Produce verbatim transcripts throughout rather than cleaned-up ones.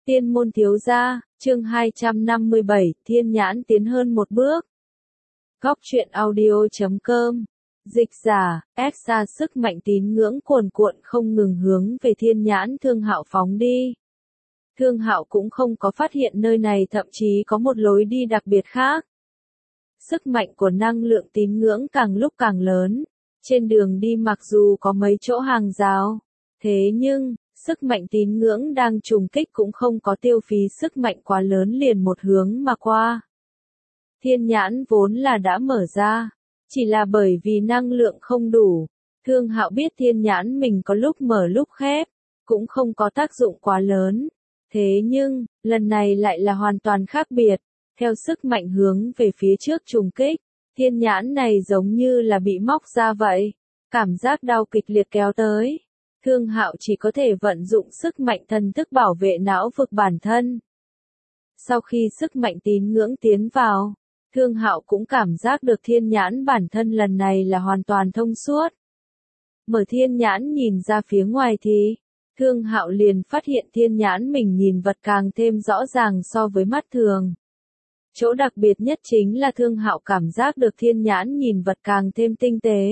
Tiên môn thiếu gia, chương hai trăm năm mươi bảy, thiên nhãn tiến hơn một bước. Góc truyện audio chấm com. Dịch giả, ép xa sức mạnh tín ngưỡng cuồn cuộn không ngừng hướng về thiên nhãn Thương Hạo phóng đi. Thương Hạo cũng không có phát hiện nơi này thậm chí có một lối đi đặc biệt khác. Sức mạnh của năng lượng tín ngưỡng càng lúc càng lớn. Trên đường đi mặc dù có mấy chỗ hàng rào, thế nhưng, sức mạnh tín ngưỡng đang trùng kích cũng không có tiêu phí sức mạnh quá lớn liền một hướng mà qua. Thiên nhãn vốn là đã mở ra, chỉ là bởi vì năng lượng không đủ. Thương Hạo biết thiên nhãn mình có lúc mở lúc khép, cũng không có tác dụng quá lớn. Thế nhưng, lần này lại là hoàn toàn khác biệt. Theo sức mạnh hướng về phía trước trùng kích, thiên nhãn này giống như là bị móc ra vậy. Cảm giác đau kịch liệt kéo tới. Thương Hạo chỉ có thể vận dụng sức mạnh thần thức bảo vệ não vực bản thân. Sau khi sức mạnh tín ngưỡng tiến vào, Thương Hạo cũng cảm giác được thiên nhãn bản thân lần này là hoàn toàn thông suốt. Mở thiên nhãn nhìn ra phía ngoài thì, Thương Hạo liền phát hiện thiên nhãn mình nhìn vật càng thêm rõ ràng so với mắt thường. Chỗ đặc biệt nhất chính là Thương Hạo cảm giác được thiên nhãn nhìn vật càng thêm tinh tế.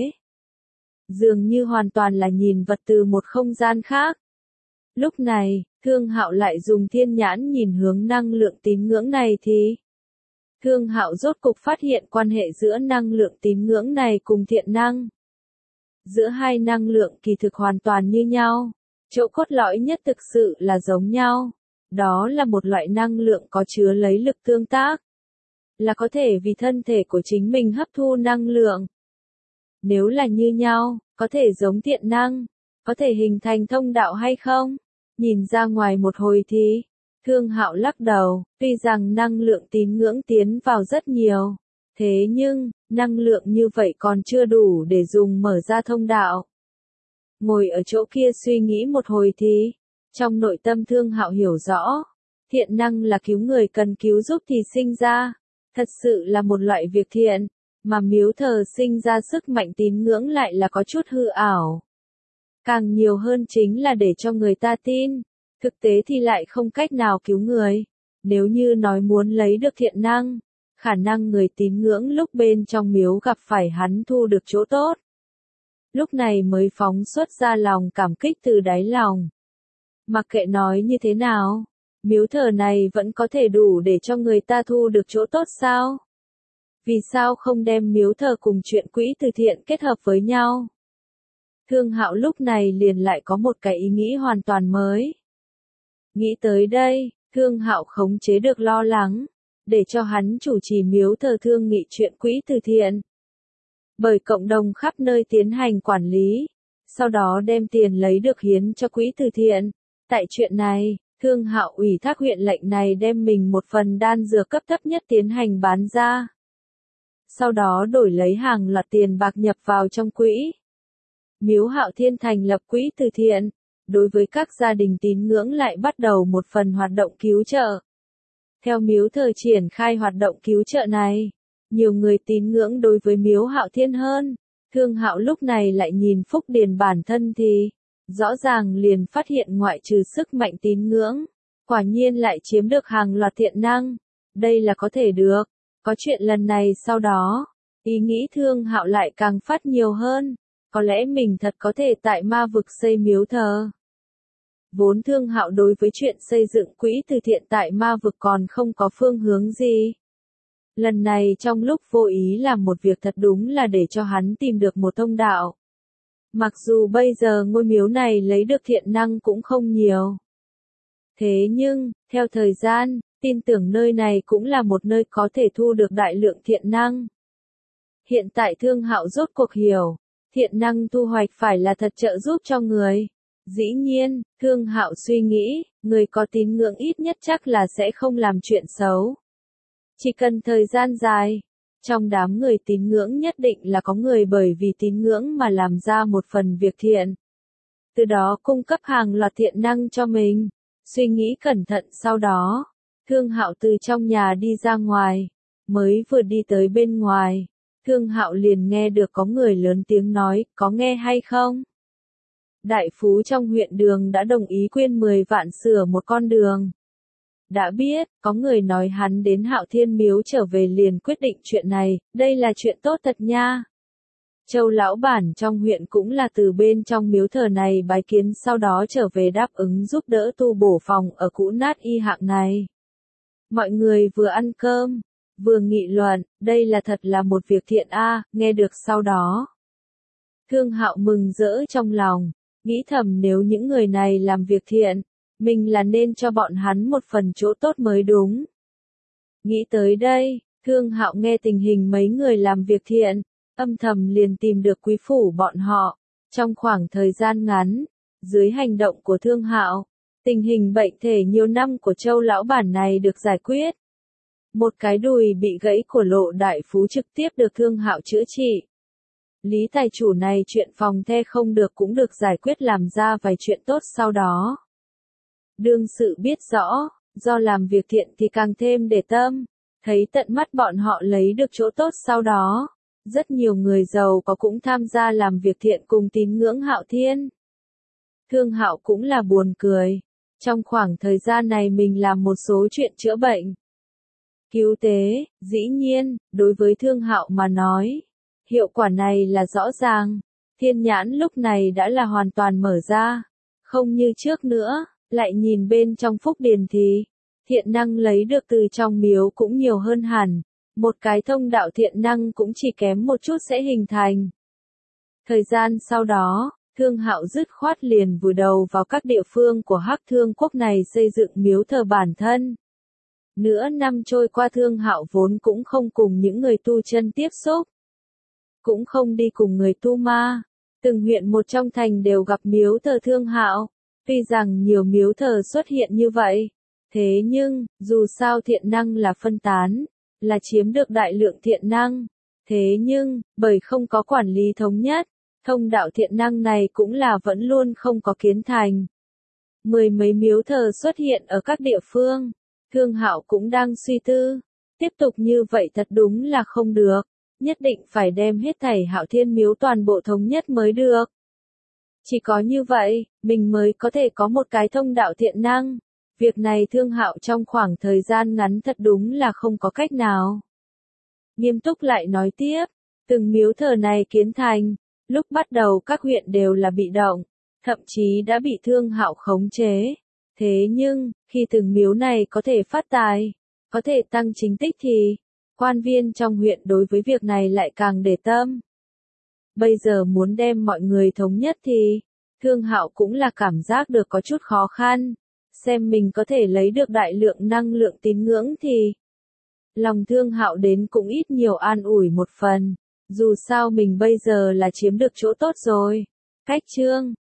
Dường như hoàn toàn là nhìn vật từ một không gian khác. Lúc này, Thương Hạo lại dùng thiên nhãn nhìn hướng năng lượng tín ngưỡng này thì Thương Hạo rốt cục phát hiện quan hệ giữa năng lượng tín ngưỡng này cùng thiện năng. Giữa hai năng lượng kỳ thực hoàn toàn như nhau, chỗ cốt lõi nhất thực sự là giống nhau. Đó là một loại năng lượng có chứa lấy lực tương tác, là có thể vì thân thể của chính mình hấp thu năng lượng. Nếu là như nhau, có thể giống thiện năng, có thể hình thành thông đạo hay không? Nhìn ra ngoài một hồi thì, Thương Hạo lắc đầu, tuy rằng năng lượng tín ngưỡng tiến vào rất nhiều, thế nhưng, năng lượng như vậy còn chưa đủ để dùng mở ra thông đạo. Ngồi ở chỗ kia suy nghĩ một hồi thì, trong nội tâm Thương Hạo hiểu rõ, thiện năng là cứu người cần cứu giúp thì sinh ra, thật sự là một loại việc thiện. Mà miếu thờ sinh ra sức mạnh tín ngưỡng lại là có chút hư ảo. Càng nhiều hơn chính là để cho người ta tin, thực tế thì lại không cách nào cứu người. Nếu như nói muốn lấy được thiện năng, khả năng người tín ngưỡng lúc bên trong miếu gặp phải hắn thu được chỗ tốt. Lúc này mới phóng xuất ra lòng cảm kích từ đáy lòng. Mặc kệ nói như thế nào, miếu thờ này vẫn có thể đủ để cho người ta thu được chỗ tốt sao? Vì sao không đem miếu thờ cùng chuyện quỹ từ thiện kết hợp với nhau? Thương Hạo lúc này liền lại có một cái ý nghĩ hoàn toàn mới. Nghĩ tới đây, Thương Hạo khống chế được lo lắng, để cho hắn chủ trì miếu thờ thương nghị chuyện quỹ từ thiện. Bởi cộng đồng khắp nơi tiến hành quản lý, sau đó đem tiền lấy được hiến cho quỹ từ thiện. Tại chuyện này, Thương Hạo ủy thác huyện lệnh này đem mình một phần đan dược cấp thấp nhất tiến hành bán ra. Sau đó đổi lấy hàng loạt tiền bạc nhập vào trong quỹ. Miếu Hạo Thiên thành lập quỹ từ thiện, đối với các gia đình tín ngưỡng lại bắt đầu một phần hoạt động cứu trợ. Theo miếu thờ triển khai hoạt động cứu trợ này, nhiều người tín ngưỡng đối với miếu Hạo Thiên hơn. Thương Hạo lúc này lại nhìn Phúc Điền bản thân thì, rõ ràng liền phát hiện ngoại trừ sức mạnh tín ngưỡng, quả nhiên lại chiếm được hàng loạt thiện năng. Đây là có thể được. Có chuyện lần này sau đó, ý nghĩ Thương Hạo lại càng phát nhiều hơn, có lẽ mình thật có thể tại ma vực xây miếu thờ. Vốn Thương Hạo đối với chuyện xây dựng quỹ từ thiện tại ma vực còn không có phương hướng gì. Lần này trong lúc vô ý làm một việc thật đúng là để cho hắn tìm được một thông đạo. Mặc dù bây giờ ngôi miếu này lấy được thiện năng cũng không nhiều. Thế nhưng, theo thời gian, tin tưởng nơi này cũng là một nơi có thể thu được đại lượng thiện năng. Hiện tại Thương Hạo rốt cuộc hiểu, thiện năng thu hoạch phải là thật trợ giúp cho người. Dĩ nhiên, Thương Hạo suy nghĩ, người có tín ngưỡng ít nhất chắc là sẽ không làm chuyện xấu. Chỉ cần thời gian dài, trong đám người tín ngưỡng nhất định là có người bởi vì tín ngưỡng mà làm ra một phần việc thiện. Từ đó cung cấp hàng loạt thiện năng cho mình. Suy nghĩ cẩn thận sau đó, Thương Hạo từ trong nhà đi ra ngoài, mới vừa đi tới bên ngoài, Thương Hạo liền nghe được có người lớn tiếng nói, có nghe hay không? Đại phú trong huyện đường đã đồng ý quyên mười vạn sửa một con đường. đã biết, có người nói hắn đến Hạo Thiên Miếu trở về liền quyết định chuyện này, đây là chuyện tốt thật nha. Châu lão bản trong huyện cũng là từ bên trong miếu thờ này bái kiến sau đó trở về đáp ứng giúp đỡ tu bổ phòng ở cũ nát y hạng này. Mọi người vừa ăn cơm, vừa nghị luận, đây là thật là một việc thiện a, nghe được sau đó. Thương Hạo mừng rỡ trong lòng, nghĩ thầm nếu những người này làm việc thiện, mình là nên cho bọn hắn một phần chỗ tốt mới đúng. Nghĩ tới đây, Thương Hạo nghe tình hình mấy người làm việc thiện, âm thầm liền tìm được quý phủ bọn họ. Trong khoảng thời gian ngắn, dưới hành động của Thương Hạo, tình hình bệnh thể nhiều năm của Châu lão bản này được giải quyết. Một cái đùi bị gãy của Lộ đại phú trực tiếp được Thương Hạo chữa trị. Lý tài chủ này chuyện phòng the không được cũng được giải quyết, làm ra vài chuyện tốt sau đó. Đương sự biết rõ, do làm việc thiện thì càng thêm để tâm, thấy tận mắt bọn họ lấy được chỗ tốt sau đó. Rất nhiều người giàu có cũng tham gia làm việc thiện cùng tín ngưỡng Hạo Thiên. Thương Hạo cũng là buồn cười. Trong khoảng thời gian này mình làm một số chuyện chữa bệnh, cứu tế, dĩ nhiên, đối với Thương Hạo mà nói, hiệu quả này là rõ ràng. Thiên nhãn lúc này đã là hoàn toàn mở ra, không như trước nữa, lại nhìn bên trong phúc điền thì, thiện năng lấy được từ trong miếu cũng nhiều hơn hẳn. Một cái thông đạo thiện năng cũng chỉ kém một chút sẽ hình thành. Thời gian sau đó, Thương Hạo dứt khoát liền vùi đầu vào các địa phương của Hắc Thương quốc này xây dựng miếu thờ bản thân. Nửa năm trôi qua Thương Hạo vốn cũng không cùng những người tu chân tiếp xúc. Cũng không đi cùng người tu ma. Từng huyện một trong thành đều gặp miếu thờ Thương Hạo. Tuy rằng nhiều miếu thờ xuất hiện như vậy. Thế nhưng, dù sao thiện năng là phân tán. Là chiếm được đại lượng thiện năng. Thế nhưng, bởi không có quản lý thống nhất, thông đạo thiện năng này cũng là vẫn luôn không có kiến thành. Mười mấy miếu thờ xuất hiện ở các địa phương. Thương Hạo cũng đang suy tư. Tiếp tục như vậy thật đúng là không được. Nhất định phải đem hết thảy Hạo Thiên miếu toàn bộ thống nhất mới được. Chỉ có như vậy, mình mới có thể có một cái thông đạo thiện năng. Việc này Thương Hạo trong khoảng thời gian ngắn thật đúng là không có cách nào. Nghiêm túc lại nói tiếp, từng miếu thờ này kiến thành, lúc bắt đầu các huyện đều là bị động, thậm chí đã bị Thương Hạo khống chế. Thế nhưng, khi từng miếu này có thể phát tài, có thể tăng chính tích thì, quan viên trong huyện đối với việc này lại càng để tâm. Bây giờ muốn đem mọi người thống nhất thì, Thương Hạo cũng là cảm giác được có chút khó khăn. Xem mình có thể lấy được đại lượng năng lượng tín ngưỡng thì lòng Thương Hạo đến cũng ít nhiều an ủi một phần. Dù sao mình bây giờ là chiếm được chỗ tốt rồi. Cách chương